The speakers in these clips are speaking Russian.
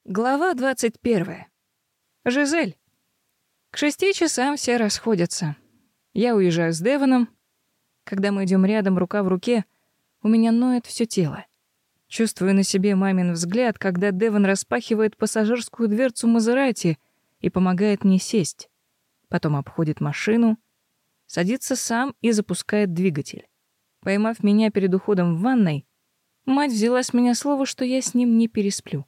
Глава 21. Жизель. К 6 часам все расходятся. Я уезжаю с Девоном. Когда мы идем рядом, рука в руке, у меня ноет все тело. Чувствую на себе мамин взгляд, когда Девон распахивает пассажирскую дверцу Мазерати и помогает мне сесть. Потом обходит машину, садится сам и запускает двигатель. Поймав меня перед уходом в ванной, мать взяла с меня слово, что я с ним не пересплю.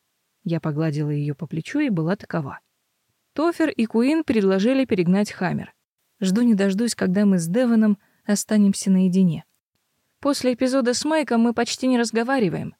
Я погладила ее по плечу и была такова. Тофер и Куин предложили перегнать Хаммер. Жду не дождусь, когда мы с Девоном останемся наедине. После эпизода с Майком мы почти не разговариваем.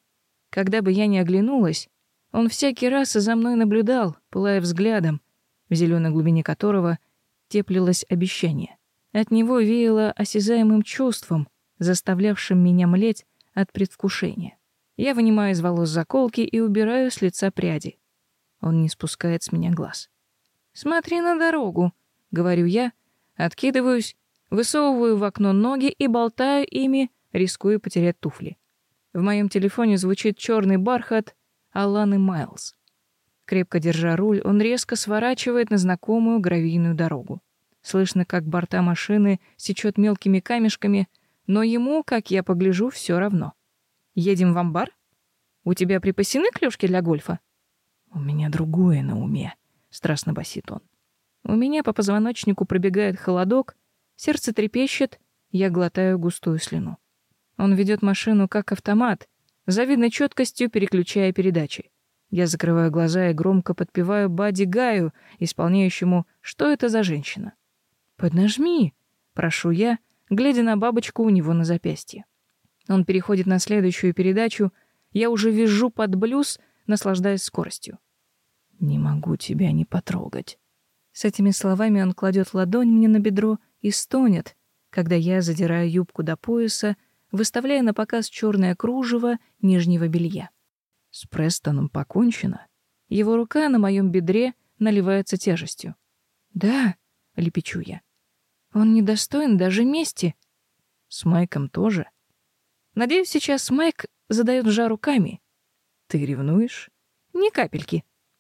Когда бы я ни оглянулась, он всякий раз за мной наблюдал, пылая взглядом, в зеленой глубине которого теплилось обещание. От него веяло осязаемым чувством, заставлявшим меня млеть от предвкушения. Я вынимаю из волос заколки и убираю с лица пряди. Он не спускает с меня глаз. «Смотри на дорогу», — говорю я, откидываюсь, высовываю в окно ноги и болтаю ими, рискуя потерять туфли. В моем телефоне звучит черный бархат Аланы Майлз. Крепко держа руль, он резко сворачивает на знакомую гравийную дорогу. Слышно, как борта машины сечет мелкими камешками, но ему, как я погляжу, все равно. «Едем в амбар? У тебя припасены клюшки для гольфа?» «У меня другое на уме», — страстно басит он. У меня по позвоночнику пробегает холодок, сердце трепещет, я глотаю густую слюну. Он ведет машину как автомат, с завидной четкостью переключая передачи. Я закрываю глаза и громко подпеваю Бадди Гаю, исполняющему «Что это за женщина?». «Поднажми», — прошу я, глядя на бабочку у него на запястье. Он переходит на следующую передачу, я уже визжу под блюз, наслаждаясь скоростью. «Не могу тебя не потрогать». С этими словами он кладет ладонь мне на бедро и стонет, когда я задираю юбку до пояса, выставляя на показ черное кружево нижнего белья. С Престоном покончено. Его рука на моем бедре наливается тяжестью. «Да», — лепечу я, — «он недостоин даже мести». «С Майком тоже». Надеюсь, сейчас Майк задает жару Ками. «Ты ревнуешь?» «Ни капельки».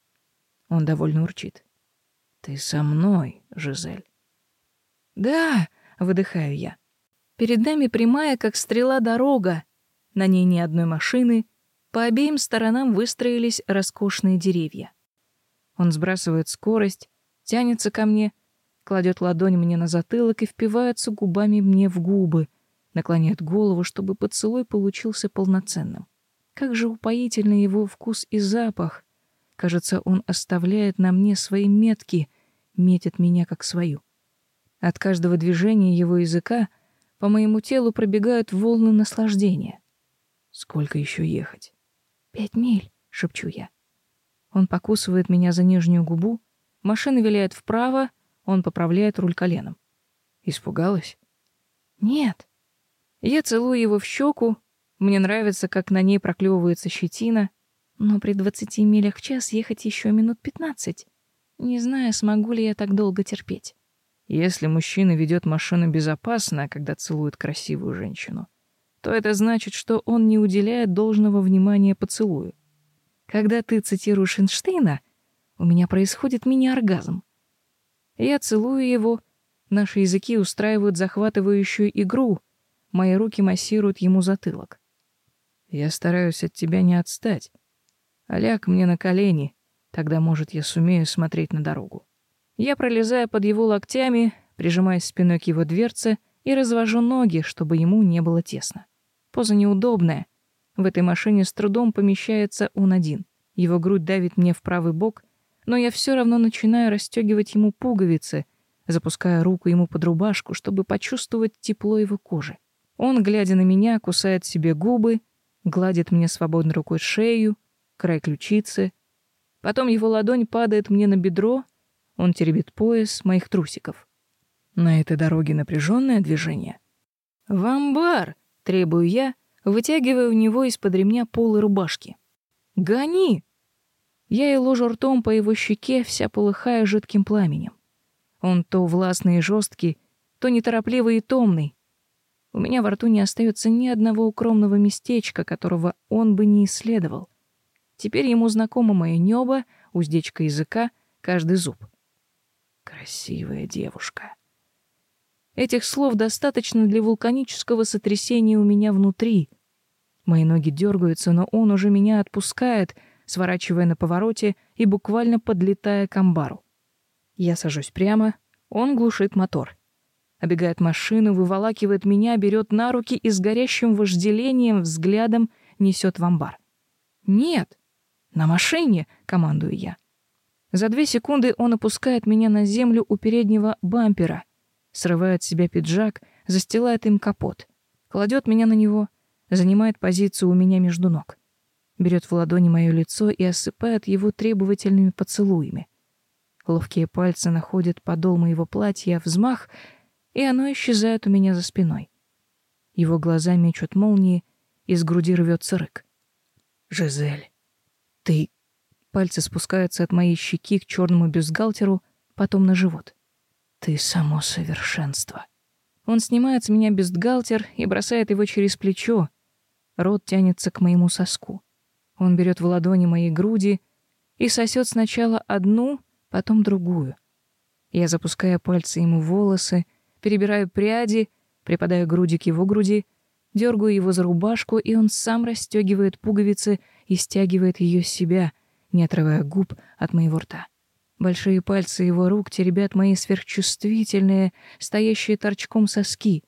Он довольно урчит. «Ты со мной, Жизель». «Да», — выдыхаю я. Перед нами прямая, как стрела, дорога. На ней ни одной машины. По обеим сторонам выстроились роскошные деревья. Он сбрасывает скорость, тянется ко мне, кладет ладонь мне на затылок и впивается губами мне в губы, наклоняет голову, чтобы поцелуй получился полноценным. Как же упоительны его вкус и запах. Кажется, он оставляет на мне свои метки, метит меня как свою. От каждого движения его языка по моему телу пробегают волны наслаждения. Сколько еще ехать? 5 миль, шепчу я. Он покусывает меня за нижнюю губу, машина виляет вправо, он поправляет руль коленом. Испугалась? Нет. Я целую его в щеку, мне нравится, как на ней проклевывается щетина, но при 20 милях в час ехать еще минут 15. Не знаю, смогу ли я так долго терпеть. Если мужчина ведет машину безопасно, когда целует красивую женщину, то это значит, что он не уделяет должного внимания поцелую. Когда ты цитируешь Эйнштейна, у меня происходит мини-оргазм. Я целую его, наши языки устраивают захватывающую игру, мои руки массируют ему затылок. Я стараюсь от тебя не отстать. Ляг мне на колени, тогда, может, я сумею смотреть на дорогу. Я пролезаю под его локтями, прижимаясь спиной к его дверце и развожу ноги, чтобы ему не было тесно. Поза неудобная. В этой машине с трудом помещается он один. Его грудь давит мне в правый бок, но я все равно начинаю расстегивать ему пуговицы, запуская руку ему под рубашку, чтобы почувствовать тепло его кожи. Он, глядя на меня, кусает себе губы, гладит мне свободной рукой шею, край ключицы. Потом его ладонь падает мне на бедро, он теребит пояс моих трусиков. На этой дороге напряженное движение. «В амбар!» — требую я, вытягивая у него из-под ремня полы рубашки. «Гони!» Я и ложу ртом по его щеке, вся полыхая жидким пламенем. Он то властный и жесткий, то неторопливый и томный. У меня во рту не остается ни одного укромного местечка, которого он бы не исследовал. Теперь ему знакомо мое небо, уздечка языка, каждый зуб. Красивая девушка. Этих слов достаточно для вулканического сотрясения у меня внутри. Мои ноги дергаются, но он уже меня отпускает, сворачивая на повороте и буквально подлетая к амбару. Я сажусь прямо, он глушит мотор. Обегает машину, выволакивает меня, берет на руки и с горящим вожделением взглядом несет в амбар. «Нет! На машине!» — командую я. За 2 секунды он опускает меня на землю у переднего бампера, срывает с себя пиджак, застилает им капот, кладет меня на него, занимает позицию у меня между ног, берет в ладони мое лицо и осыпает его требовательными поцелуями. Ловкие пальцы находят подол моего платья, взмах, и оно исчезает у меня за спиной. Его глаза мечут молнии, из груди рвется рык. «Жизель, ты...» Пальцы спускаются от моей щеки к черному бюстгальтеру, потом на живот. «Ты само совершенство». Он снимает с меня бюстгальтер и бросает его через плечо. Рот тянется к моему соску. Он берет в ладони мои груди и сосет сначала одну, потом другую. Я запускаю пальцы ему в волосы, перебираю пряди, припадаю груди к его груди, дергаю его за рубашку, и он сам расстегивает пуговицы и стягивает ее с себя, не отрывая губ от моего рта. Большие пальцы его рук теребят мои сверхчувствительные, стоящие торчком соски.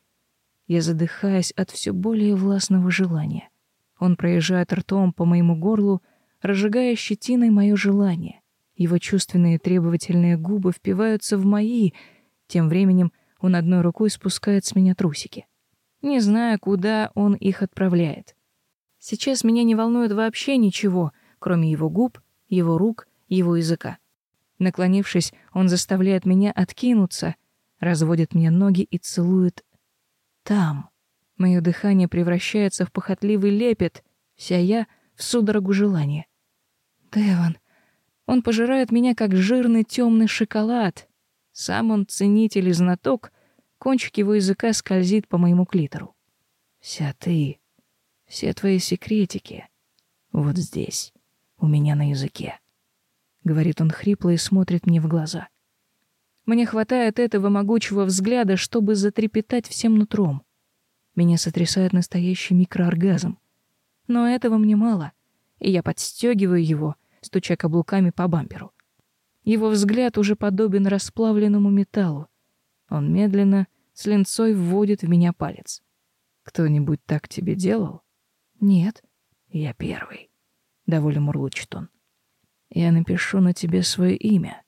Я задыхаюсь от все более властного желания. Он проезжает ртом по моему горлу, разжигая щетиной мое желание. Его чувственные требовательные губы впиваются в мои. Тем временем он одной рукой спускает с меня трусики. Не знаю, куда он их отправляет. Сейчас меня не волнует вообще ничего, кроме его губ, его рук, его языка. Наклонившись, он заставляет меня откинуться, разводит мне ноги и целует там. Мое дыхание превращается в похотливый лепет, вся я в судорогу желания. Девон. Он пожирает меня, как жирный темный шоколад. Сам он ценитель и знаток, кончик его языка скользит по моему клитору. Вся ты, все твои секретики вот здесь, у меня на языке, — говорит он хрипло и смотрит мне в глаза. Мне хватает этого могучего взгляда, чтобы затрепетать всем нутром. Меня сотрясает настоящий микрооргазм. Но этого мне мало, и я подстегиваю его, стуча каблуками по бамперу. Его взгляд уже подобен расплавленному металлу. Он медленно, с линцой вводит в меня палец. «Кто-нибудь так тебе делал?» «Нет». «Я первый», — довольно мурлычет он. «Я напишу на тебе свое имя.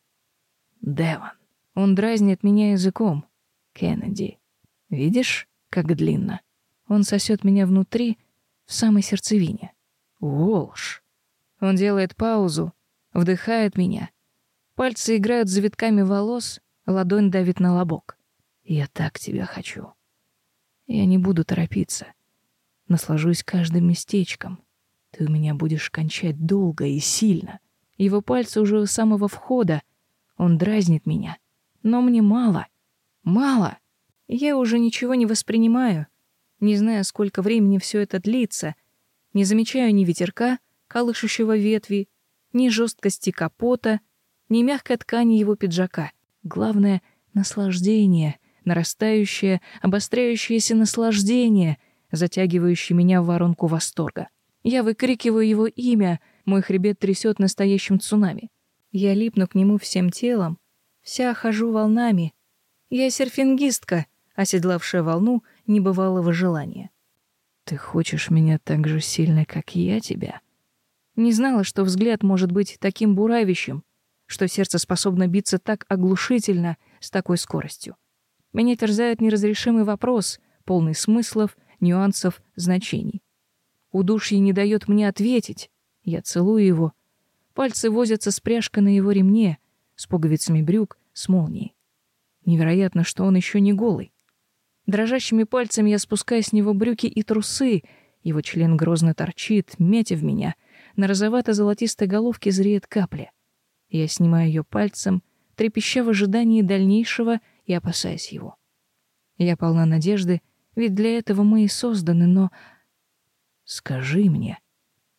Девон». Он дразнит меня языком. «Кеннеди. Видишь, как длинно?» Он сосет меня внутри, в самой сердцевине. «Уолш». Он делает паузу, вдыхает меня. Пальцы играют с завитками волос, ладонь давит на лобок. «Я так тебя хочу. Я не буду торопиться. Наслажусь каждым местечком. Ты у меня будешь кончать долго и сильно». Его пальцы уже у самого входа. Он дразнит меня. Но мне мало. Мало. Я уже ничего не воспринимаю. Не знаю, сколько времени все это длится. Не замечаю ни ветерка, колышущего ветви, ни жесткости капота, ни мягкой ткани его пиджака. Главное — наслаждение, нарастающее, обостряющееся наслаждение, затягивающее меня в воронку восторга. Я выкрикиваю его имя, мой хребет трясет настоящим цунами. Я липну к нему всем телом, вся хожу волнами. Я серфингистка, оседлавшая волну небывалого желания. «Ты хочешь меня так же сильно, как я тебя?» Не знала, что взгляд может быть таким буравящим, что сердце способно биться так оглушительно, с такой скоростью. Меня терзает неразрешимый вопрос, полный смыслов, нюансов, значений. Удушье не дает мне ответить. Я целую его. Пальцы возятся с пряжкой на его ремне, с пуговицами брюк, с молнией. Невероятно, что он еще не голый. Дрожащими пальцами я спускаю с него брюки и трусы. Его член грозно торчит, метя в меня. На розовато-золотистой головке зреет капля. Я снимаю ее пальцем, трепеща в ожидании дальнейшего и опасаясь его. Я полна надежды, ведь для этого мы и созданы, но... «Скажи мне»,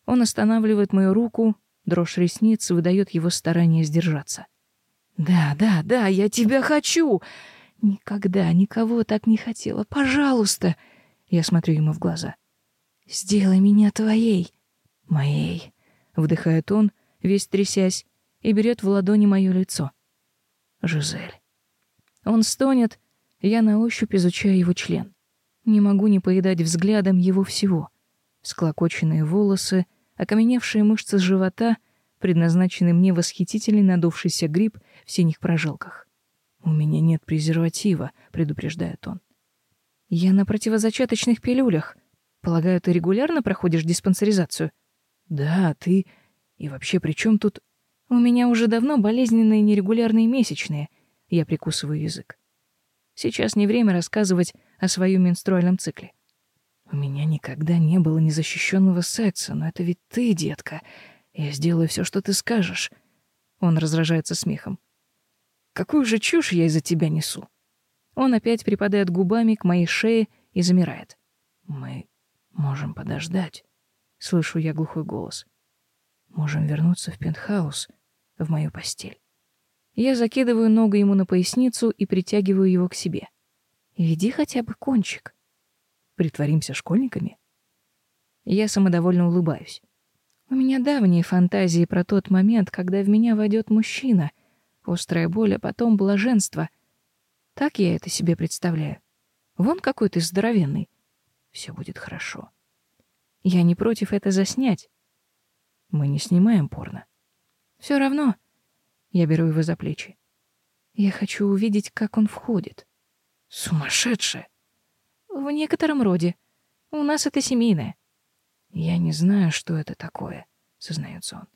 Он останавливает мою руку, дрожь ресниц выдает его старание сдержаться. «Да, да, да, я тебя хочу! Никогда никого так не хотела. Пожалуйста!» Я смотрю ему в глаза. «Сделай меня твоей, моей!» Вдыхает он, весь трясясь, и берет в ладони мое лицо. «Жизель». Он стонет, я на ощупь изучаю его член. Не могу не поедать взглядом его всего. Всклокоченные волосы, окаменевшие мышцы живота, предназначенный мне восхитительный надувшийся гриб в синих прожилках. «У меня нет презерватива», — предупреждает он. «Я на противозачаточных пилюлях. Полагаю, ты регулярно проходишь диспансеризацию?» «Да, ты... И вообще, при чем тут...» «У меня уже давно болезненные нерегулярные месячные». Я прикусываю язык. Сейчас не время рассказывать о своем менструальном цикле. «У меня никогда не было незащищенного секса, но это ведь ты, детка. Я сделаю все, что ты скажешь». Он раздражается смехом. «Какую же чушь я из-за тебя несу?» Он опять припадает губами к моей шее и замирает. «Мы можем подождать», — слышу я глухой голос. «Можем вернуться в пентхаус, в мою постель». Я закидываю ногу ему на поясницу и притягиваю его к себе. «Веди хотя бы кончик». «Притворимся школьниками?» Я самодовольно улыбаюсь. У меня давние фантазии про тот момент, когда в меня войдет мужчина. Острая боль, а потом блаженство. Так я это себе представляю. Вон какой ты здоровенный. Все будет хорошо. Я не против это заснять. Мы не снимаем порно. Все равно. Я беру его за плечи. Я хочу увидеть, как он входит. Сумасшедшая. В некотором роде. У нас это семейное. Я не знаю, что это такое, сознается он.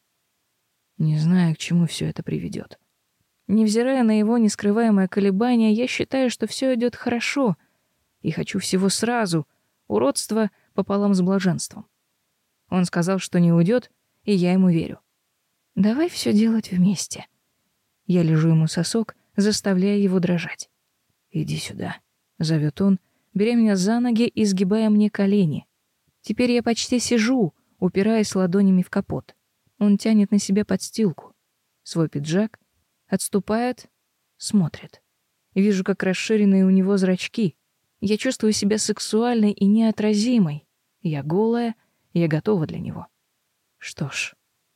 Не знаю, к чему все это приведет. Невзирая на его нескрываемое колебание, я считаю, что все идет хорошо, и хочу всего сразу, уродство пополам с блаженством. Он сказал, что не уйдет, и я ему верю. Давай все делать вместе. Я лежу ему сосок, заставляя его дрожать. Иди сюда, зовет он, беря меня за ноги и сгибая мне колени. Теперь я почти сижу, упираясь ладонями в капот. Он тянет на себя подстилку. Свой пиджак, отступает, смотрит. Вижу, как расширенные у него зрачки. Я чувствую себя сексуальной и неотразимой. Я голая, я готова для него. Что ж,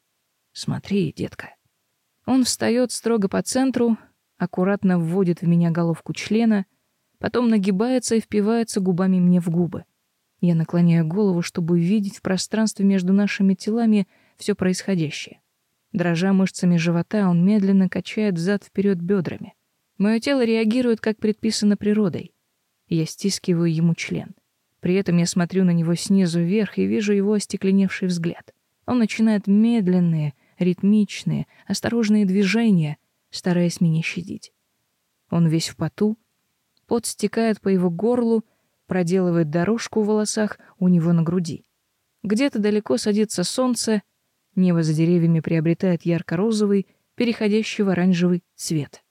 смотри, детка. Он встает строго по центру, аккуратно вводит в меня головку члена, потом нагибается и впивается губами мне в губы. Я наклоняю голову, чтобы увидеть в пространстве между нашими телами все происходящее. Дрожа мышцами живота, он медленно качает взад-вперед бедрами. Мое тело реагирует, как предписано природой. Я стискиваю ему член. При этом я смотрю на него снизу вверх и вижу его остекленевший взгляд. Он начинает медленные, ритмичные, осторожные движения, стараясь меня щадить. Он весь в поту, пот стекает по его горлу, проделывает дорожку в волосах у него на груди. Где-то далеко садится солнце, небо за деревьями приобретает ярко-розовый, переходящий в оранжевый цвет.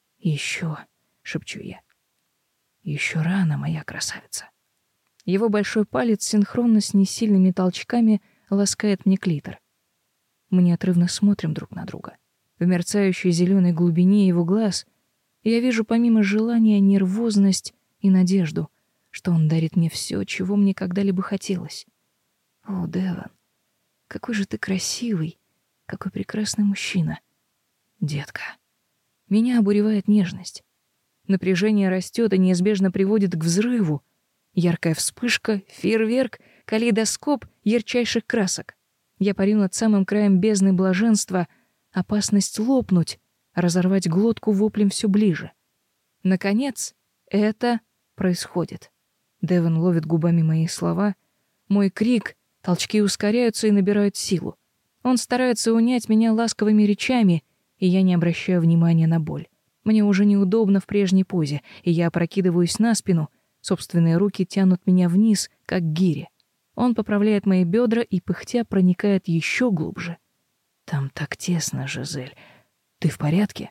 «Еще», — шепчу я, — «еще рано, моя красавица». Его большой палец синхронно с несильными толчками ласкает мне клитор. Мы неотрывно смотрим друг на друга. В мерцающей зеленой глубине его глаз я вижу помимо желания нервозность и надежду, что он дарит мне все, чего мне когда-либо хотелось. О, Девон, какой же ты красивый, какой прекрасный мужчина. Детка. Меня обуревает нежность. Напряжение растет и неизбежно приводит к взрыву. Яркая вспышка, фейерверк, калейдоскоп ярчайших красок. Я парю над самым краем бездны блаженства, опасность лопнуть, разорвать глотку воплем все ближе. Наконец, это происходит. Девон ловит губами мои слова. Мой крик, толчки ускоряются и набирают силу. Он старается унять меня ласковыми речами, и я не обращаю внимания на боль. Мне уже неудобно в прежней позе, и я опрокидываюсь на спину. Собственные руки тянут меня вниз, как гири. Он поправляет мои бедра и, пыхтя, проникает еще глубже. «Там так тесно, Жизель. Ты в порядке?»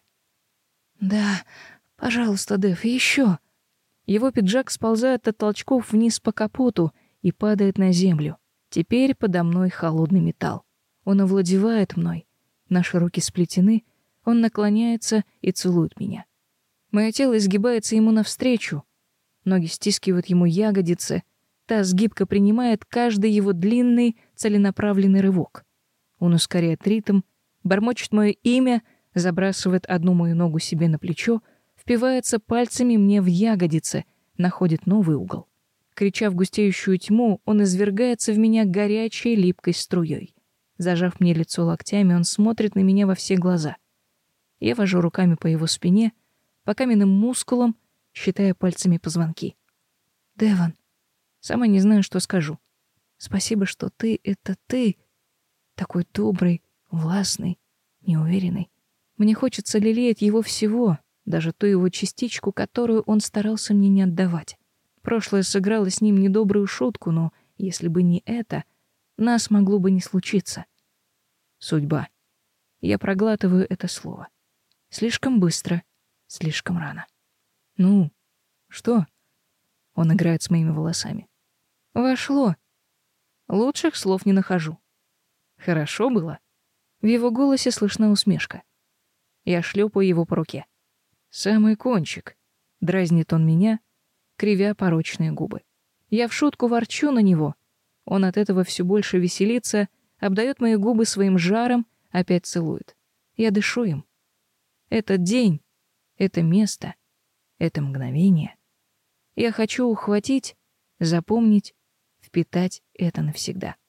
«Да, пожалуйста, Дэв, еще». Его пиджак сползает от толчков вниз по капоту и падает на землю. Теперь подо мной холодный металл. Он овладевает мной. Наши руки сплетены, он наклоняется и целует меня. Мое тело изгибается ему навстречу. Ноги стискивают ему ягодицы. Таз гибко принимает каждый его длинный, целенаправленный рывок. Он ускоряет ритм, бормочет мое имя, забрасывает одну мою ногу себе на плечо, впивается пальцами мне в ягодицы, находит новый угол. Крича в густеющую тьму, он извергается в меня горячей липкой струей. Зажав мне лицо локтями, он смотрит на меня во все глаза. Я вожу руками по его спине, по каменным мускулам, считая пальцами позвонки. «Девон, сама не знаю, что скажу. Спасибо, что ты — это ты, такой добрый, властный, неуверенный. Мне хочется лелеять его всего, даже ту его частичку, которую он старался мне не отдавать. Прошлое сыграло с ним недобрую шутку, но если бы не это, нас могло бы не случиться. Судьба. Я проглатываю это слово. Слишком быстро, слишком рано. Ну, что? Он играет с моими волосами. Вошло. Лучших слов не нахожу. Хорошо было. В его голосе слышна усмешка. Я шлепаю его по руке. Самый кончик. Дразнит он меня, кривя порочные губы. Я в шутку ворчу на него. Он от этого все больше веселится, обдает мои губы своим жаром, опять целует. Я дышу им. Этот день, это место, это мгновение. Я хочу ухватить, запомнить, впитать это навсегда.